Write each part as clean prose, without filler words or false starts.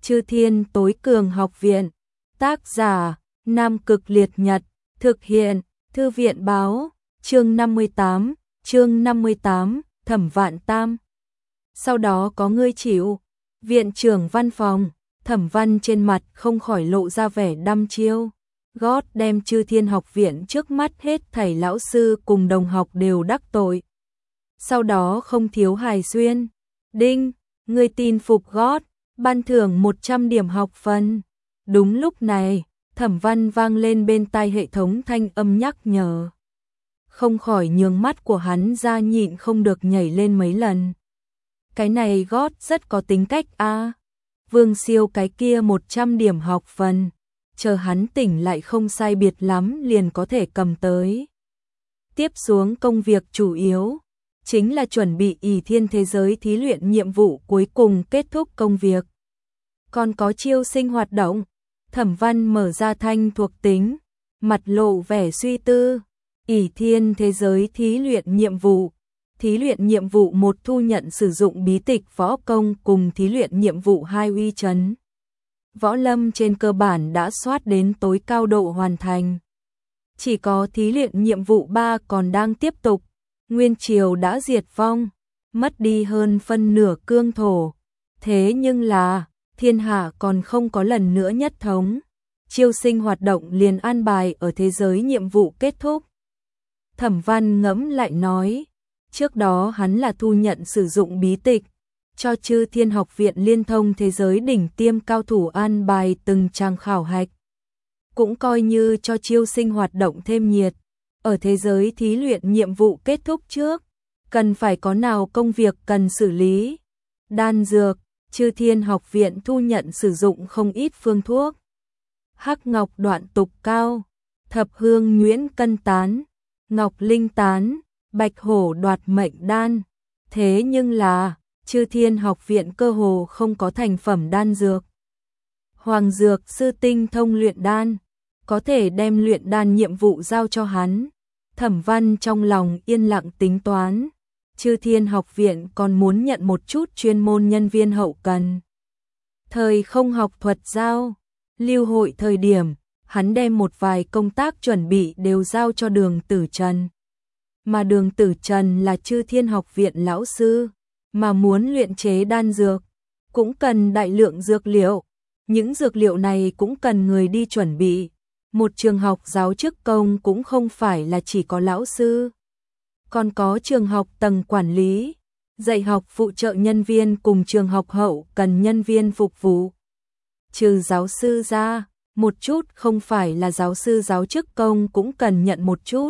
Chư Thiên Tối Cường Học Viện. Tác giả: Nam Cực Liệt Nhật. Thực hiện: Thư viện báo. Chương 58, Thẩm Vạn Tam. Sau đó có ngươi chịu. Viện trưởng văn phòng, Thẩm Văn trên mặt không khỏi lộ ra vẻ đăm chiêu. Gót đem Chư Thiên Học Viện trước mắt hết thảy lão sư cùng đồng học đều đắc tội. Sau đó không thiếu hài xuyên. Đinh, ngươi tin phục gót, ban thưởng 100 điểm học phần. Đúng lúc này, Thẩm Văn vang lên bên tai hệ thống thanh âm nhắc nhở. Không khỏi nhướng mắt của hắn ra, nhịn không được nhảy lên mấy lần. Cái này gót rất có tính cách a. Vương Siêu cái kia 100 điểm học phần, chờ hắn tỉnh lại không sai biệt lắm liền có thể cầm tới. Tiếp xuống công việc chủ yếu chính là chuẩn bị ỷ thiên thế giới thí luyện nhiệm vụ cuối cùng kết thúc công việc. Còn có chiêu sinh hoạt động. Thẩm Văn mở ra thanh thuộc tính, mặt lộ vẻ suy tư. ỷ thiên thế giới thí luyện nhiệm vụ. Thí luyện nhiệm vụ 1 thu nhận sử dụng bí tịch võ công cùng thí luyện nhiệm vụ 2 uy chấn. Võ lâm trên cơ bản đã soát đến tối cao độ hoàn thành. Chỉ có thí luyện nhiệm vụ 3 còn đang tiếp tục. Nguyên Triều đã diệt vong, mất đi hơn phân nửa cương thổ. Thế nhưng là, thiên hạ còn không có lần nữa nhất thống. Chiêu sinh hoạt động liền an bài ở thế giới nhiệm vụ kết thúc. Thẩm Văn ngẫm lại nói, trước đó hắn là thu nhận sử dụng bí tịch, cho Chư Thiên Học Viện liên thông thế giới đỉnh tiêm cao thủ an bài từng trang khảo hạch. Cũng coi như cho chiêu sinh hoạt động thêm nhiệt. Ở thế giới thí luyện nhiệm vụ kết thúc trước, cần phải có nào công việc cần xử lý. Đan dược, Chư Thiên Học Viện thu nhận sử dụng không ít phương thuốc. Hắc ngọc đoạn tục cao, thập hương nhuyễn cân tán, ngọc linh tán, bạch hổ đoạt mệnh đan. Thế nhưng là, Chư Thiên Học Viện cơ hồ không có thành phẩm đan dược. Hoàng dược sư tinh thông luyện đan, có thể đem luyện đan nhiệm vụ giao cho hắn. Thẩm Văn trong lòng yên lặng tính toán. Chư Thiên Học Viện còn muốn nhận một chút chuyên môn nhân viên hậu cần. Thời không học thuật giao, lưu hội thời điểm, hắn đem một vài công tác chuẩn bị đều giao cho Đường Tử Trần. Mà Đường Tử Trần là Chư Thiên Học Viện lão sư, mà muốn luyện chế đan dược, cũng cần đại lượng dược liệu. Những dược liệu này cũng cần người đi chuẩn bị. Một trường học giáo chức công cũng không phải là chỉ có lão sư. Còn có trường học tầng quản lý, dạy học phụ trợ nhân viên cùng trường học hậu cần nhân viên phục vụ. Trừ giáo sư ra, một chút không phải là giáo sư giáo chức công cũng cần nhận một chút.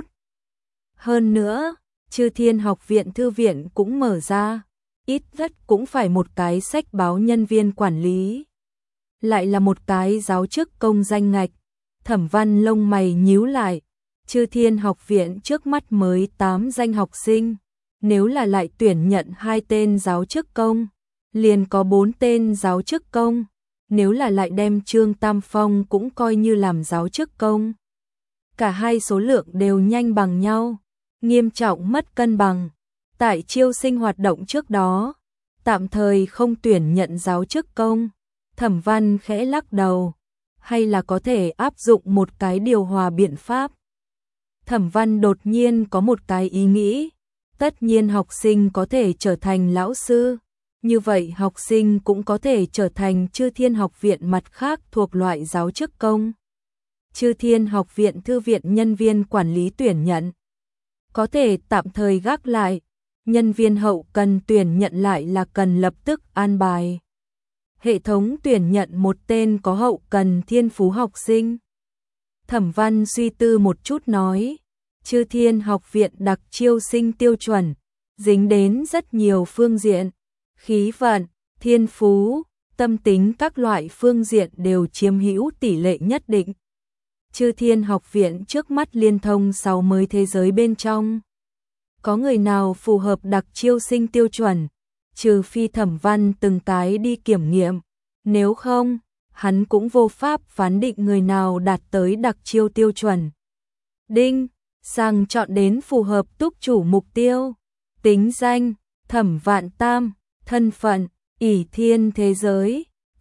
Hơn nữa, Chư Thiên Học Viện thư viện cũng mở ra, ít nhất cũng phải một cái sách báo nhân viên quản lý. Lại là một cái giáo chức công danh ngạch. Thẩm Văn lông mày nhíu lại. Chư Thiên Học Viện trước mắt mới 8 danh học sinh, nếu là lại tuyển nhận 2 tên giáo chức công, liền có 4 tên giáo chức công. Nếu là lại đem Trương Tam Phong cũng coi như làm giáo chức công, cả hai số lượng đều nhanh bằng nhau, nghiêm trọng mất cân bằng. Tại chiêu sinh hoạt động trước đó, tạm thời không tuyển nhận giáo chức công. Thẩm Văn khẽ lắc đầu, hay là có thể áp dụng một cái điều hòa biện pháp. Thẩm Văn đột nhiên có một cái ý nghĩ, tất nhiên học sinh có thể trở thành lão sư, như vậy học sinh cũng có thể trở thành Chư Thiên Học Viện mặt khác thuộc loại giáo chức công. Chư Thiên Học Viện thư viện nhân viên quản lý tuyển nhận, có thể tạm thời gác lại, nhân viên hậu cần tuyển nhận lại là cần lập tức an bài. Hệ thống tuyển nhận một tên có hậu cần thiên phú học sinh. Thẩm Văn suy tư một chút nói, Chư Thiên Học Viện đặc chiêu sinh tiêu chuẩn, dính đến rất nhiều phương diện, khí vận, thiên phú, tâm tính các loại phương diện đều chiếm hữu tỷ lệ nhất định. Chư Thiên Học Viện trước mắt liên thông 6 mới thế giới bên trong. Có người nào phù hợp đặc chiêu sinh tiêu chuẩn, trừ phi Thẩm Văn từng cái đi kiểm nghiệm, nếu không, hắn cũng vô pháp phán định người nào đạt tới đặc chiêu tiêu chuẩn. Đinh, sàng chọn đến phù hợp túc chủ mục tiêu. Tính danh, Thẩm Vạn Tam, thân phận, ỷ thiên thế giới,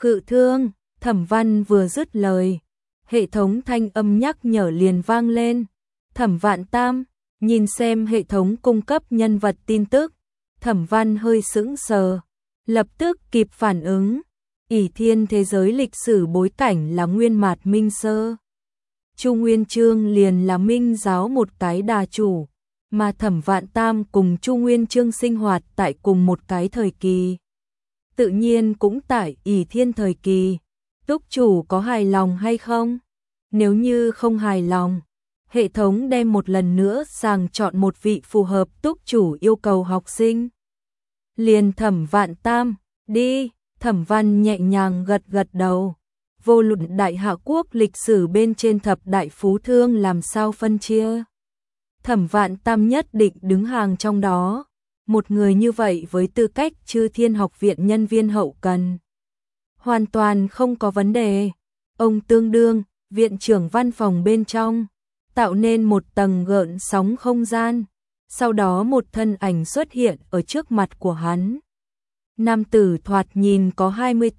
Cự thương, Thẩm Văn vừa dứt lời, hệ thống thanh âm nhắc nhở liền vang lên. Thẩm Vạn Tam, nhìn xem hệ thống cung cấp nhân vật tin tức, Thẩm Văn hơi sững sờ, lập tức kịp phản ứng. Ỷ Thiên thế giới lịch sử bối cảnh là Nguyên Mạt Minh Sơ. Chu Nguyên Chương liền là Minh giáo một cái đà chủ, mà Thẩm Vạn Tam cùng Chu Nguyên Chương sinh hoạt tại cùng một cái thời kỳ. Tự nhiên cũng tại Ỷ Thiên thời kỳ. Túc chủ có hài lòng hay không? Nếu như không hài lòng, hệ thống đem một lần nữa sàng chọn một vị phù hợp túc chủ yêu cầu học sinh. Liền Thẩm Vạn Tam, đi. Thẩm Văn nhẹ nhàng gật gật đầu. Vô luận đại hạ quốc lịch sử bên trên thập đại phú thương làm sao phân chia, Thẩm Vạn Tam nhất định đứng hàng trong đó. Một người như vậy với tư cách Chư Thiên Học viện nhân viên hậu cần, hoàn toàn không có vấn đề. Ông tương đương viện trưởng văn phòng bên trong, tạo nên một tầng gợn sóng không gian. Sau đó một thân ảnh xuất hiện ở trước mặt của hắn. Nam tử thoạt nhìn có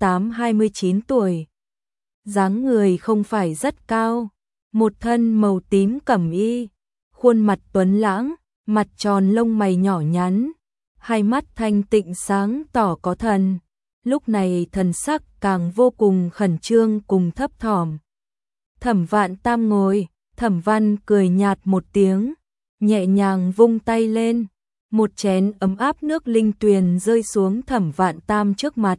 28-29 tuổi. Dáng người không phải rất cao, một thân màu tím cẩm y, khuôn mặt tuấn lãng, mặt tròn lông mày nhỏ nhắn, hai mắt thanh tịnh sáng tỏ có thần. Lúc này thần sắc càng vô cùng khẩn trương cùng thấp thỏm. Thẩm Vạn Tam ngồi, Thẩm Văn cười nhạt một tiếng, nhẹ nhàng vung tay lên, một chén ấm áp nước linh tuyền rơi xuống Thẩm Vạn Tam trước mặt.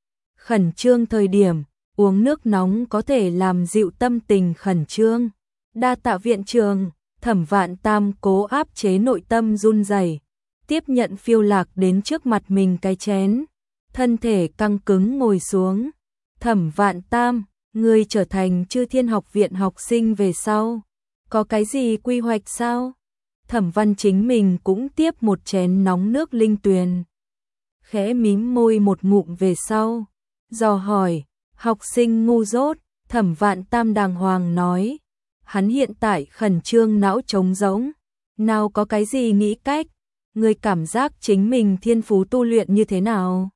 Khẩn trương thời điểm, uống nước nóng có thể làm dịu tâm tình khẩn trương. Đa tạ viện trưởng. Thẩm Vạn Tam cố áp chế nội tâm run rẩy, tiếp nhận phiêu lạc đến trước mặt mình cái chén, thân thể căng cứng ngồi xuống. Thẩm Vạn Tam, ngươi trở thành Chư Thiên Học viện học sinh về sau, có cái gì quy hoạch sao? Thẩm Văn chính mình cũng tiếp một chén nóng nước linh tuyền, khẽ mím môi một ngụm về sau, dò hỏi. Học sinh ngu dốt. Thẩm Vạn Tam đàng hoàng nói. Hắn hiện tại khẩn trương não trống rỗng, nào có cái gì nghĩ cách. Ngươi cảm giác chính mình thiên phú tu luyện như thế nào?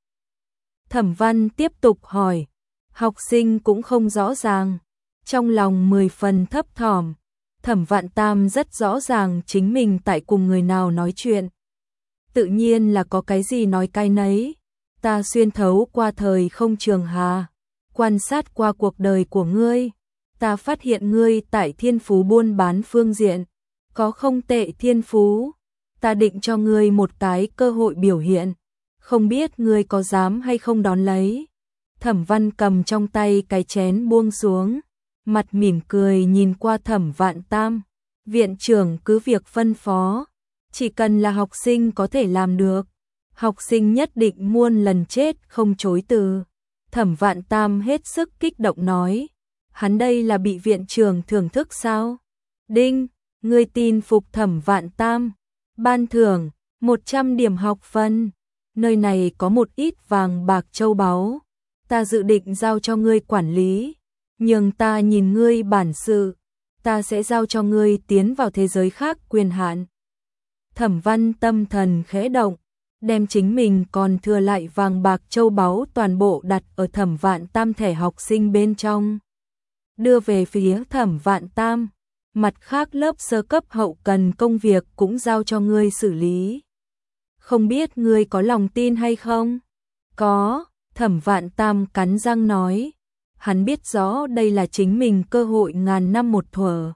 Thẩm Văn tiếp tục hỏi. Học sinh cũng không rõ ràng, trong lòng 10 phần thấp thỏm. Thẩm Vạn Tam rất rõ ràng chính mình tại cùng người nào nói chuyện. Tự nhiên là có cái gì nói cái nấy. Ta xuyên thấu qua thời không trường hà, quan sát qua cuộc đời của ngươi, ta phát hiện ngươi tại thiên phú buôn bán phương diện có không tệ thiên phú, ta định cho ngươi một cái cơ hội biểu hiện, không biết ngươi có dám hay không đón lấy. Thẩm Văn cầm trong tay cái chén buông xuống, mặt mỉm cười nhìn qua Thẩm Vạn Tam. Viện trưởng cứ việc phân phó, chỉ cần là học sinh có thể làm được, học sinh nhất định muôn lần chết không chối từ. Thẩm Vạn Tam hết sức kích động nói. Hắn đây là bị viện trưởng thưởng thức sao? Đinh, ngươi tin phục Thẩm Vạn Tam, ban thưởng 100 điểm học phân. Nơi này có một ít vàng bạc châu báu, ta dự định giao cho ngươi quản lý, nhưng ta nhìn ngươi bản sự, ta sẽ giao cho ngươi tiến vào thế giới khác quyền hạn. Thẩm Văn tâm thần khẽ động, đem chính mình còn thừa lại vàng bạc châu báu toàn bộ đặt ở Thẩm Vạn Tam thẻ học sinh bên trong, đưa về phía Thẩm Vạn Tam. Mặt khác lớp sơ cấp hậu cần công việc cũng giao cho ngươi xử lý. Không biết ngươi có lòng tin hay không? Có, Thẩm Vạn Tam cắn răng nói. Hắn biết rõ đây là chính mình cơ hội ngàn năm một thuở.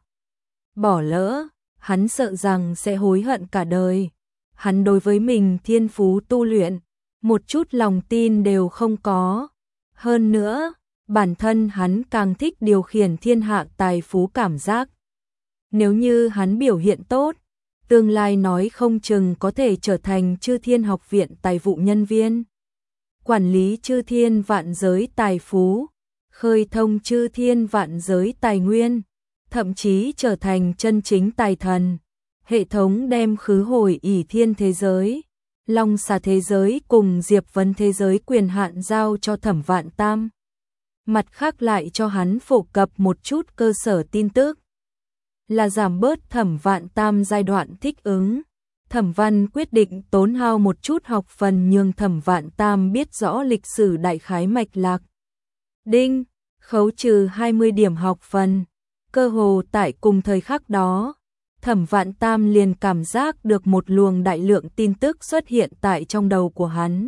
Bỏ lỡ, hắn sợ rằng sẽ hối hận cả đời. Hắn đối với mình thiên phú tu luyện, một chút lòng tin đều không có. Hơn nữa, bản thân hắn càng thích điều khiển thiên hạ tài phú cảm giác. Nếu như hắn biểu hiện tốt, tương lai nói không chừng có thể trở thành Chư Thiên Học viện tài vụ nhân viên, quản lý chư thiên vạn giới tài phú, khơi thông chư thiên vạn giới tài nguyên, thậm chí trở thành chân chính tài thần. Hệ thống đem khứ hồi ỷ thiên thế giới, long xà thế giới cùng diệp vấn thế giới quyền hạn giao cho Thẩm Vạn Tam. Mặt khác lại cho hắn phổ cập một chút cơ sở tin tức, là giảm bớt Thẩm Vạn Tam giai đoạn thích ứng. Thẩm Văn quyết định tốn hao một chút học phần nhường Thẩm Vạn Tam biết rõ lịch sử đại khái mạch lạc. Đinh, khấu trừ 20 điểm học phần. Cơ hồ tại cùng thời khắc đó, Thẩm Vạn Tam liền cảm giác được một luồng đại lượng tin tức xuất hiện tại trong đầu của hắn.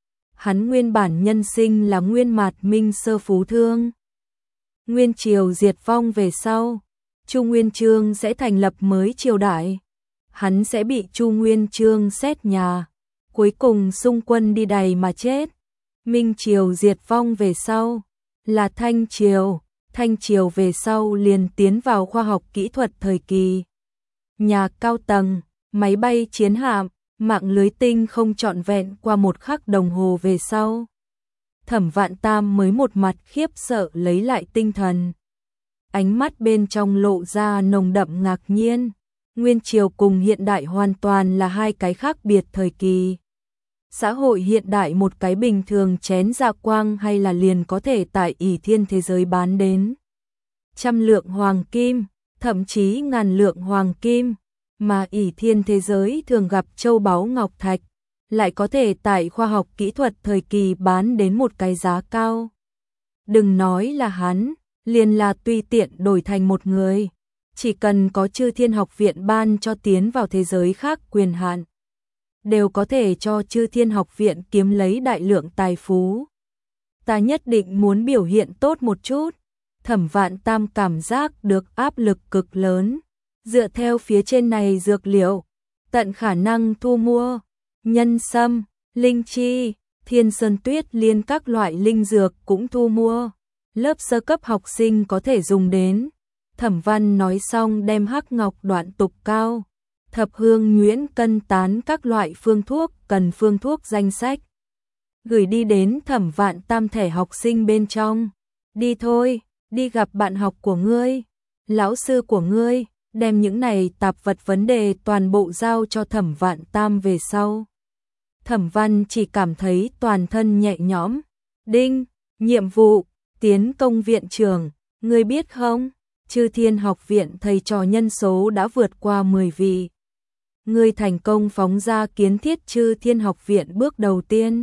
Hắn nguyên bản nhân sinh là nguyên mạt Minh Sơ Phú Thương. Nguyên triều diệt vong về sau, Chu Nguyên Chương sẽ thành lập mới triều đại. Hắn sẽ bị Chu Nguyên Chương xét nhà, cuối cùng xung quân đi đày mà chết. Minh triều diệt vong về sau là Thanh triều, Thanh triều về sau liền tiến vào khoa học kỹ thuật thời kỳ. Nhà cao tầng, máy bay chiến hạm, mạng lưới tinh không trọn vẹn qua một khắc đồng hồ về sau. Thẩm Vạn Tam mới một mặt khiếp sợ lấy lại tinh thần. Ánh mắt bên trong lộ ra nồng đậm ngạc nhiên. Nguyên triều cùng hiện đại hoàn toàn là hai cái khác biệt thời kỳ. Xã hội hiện đại một cái bình thường chén dạ quang hay là liền có thể tại ỷ thiên thế giới bán đến 100 lượng hoàng kim, thậm chí ngàn lượng hoàng kim, mà ỷ thiên thế giới thường gặp châu báu ngọc thạch, lại có thể tại khoa học kỹ thuật thời kỳ bán đến một cái giá cao. Đừng nói là hắn, liền là tùy tiện đổi thành một người, chỉ cần có Chư Thiên Học Viện ban cho tiến vào thế giới khác quyền hạn, đều có thể cho Chư Thiên Học Viện kiếm lấy đại lượng tài phú. Ta nhất định muốn biểu hiện tốt một chút. Thẩm Vạn Tam cảm giác được áp lực cực lớn. Dựa theo phía trên này dược liệu, tận khả năng thu mua nhân sâm, linh chi, thiên sơn tuyết liên các loại linh dược cũng thu mua. Lớp sơ cấp học sinh có thể dùng đến. Thẩm Văn nói xong đem hắc ngọc đoạn tục cao, thập hương nhuyễn cân tán các loại phương thuốc cần phương thuốc danh sách, gửi đi đến Thẩm Vạn Tam thẻ học sinh bên trong. Đi thôi, đi gặp bạn học của ngươi, lão sư của ngươi, đem những này tạp vật vấn đề toàn bộ giao cho Thẩm Vạn Tam về sau. Thẩm Văn chỉ cảm thấy toàn thân nhẹ nhõm. Đinh, nhiệm vụ, tiến công viện trưởng, ngươi biết không? Chư Thiên Học Viện thầy trò nhân số đã vượt qua 10 vị. Ngươi thành công phóng ra kiến thiết Chư Thiên Học Viện bước đầu tiên.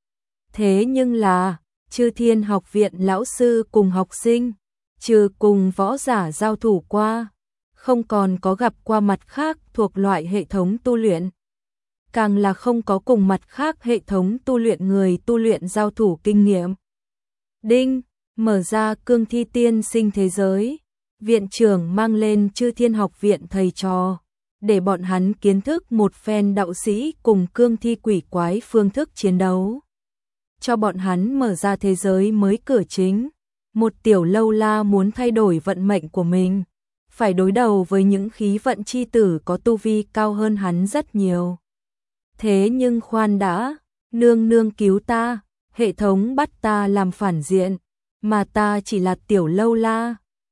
Thế nhưng là, Chư Thiên Học Viện lão sư cùng học sinh, trừ cùng võ giả giao thủ qua, không còn có gặp qua mặt khác thuộc loại hệ thống tu luyện. Càng là không có cùng mặt khác hệ thống tu luyện người tu luyện giao thủ kinh nghiệm. Đinh, mở ra cương thi tiên sinh thế giới. Viện trưởng mang lên Chư Thiên Học Viện thầy trò, để bọn hắn kiến thức một phen đạo sĩ cùng cương thi quỷ quái phương thức chiến đấu. Cho bọn hắn mở ra thế giới mới cửa chính. Một tiểu lâu la muốn thay đổi vận mệnh của mình, phải đối đầu với những khí vận chi tử có tu vi cao hơn hắn rất nhiều. Thế nhưng khoan đã, nương nương cứu ta, hệ thống bắt ta làm phản diện, mà ta chỉ là tiểu lâu la.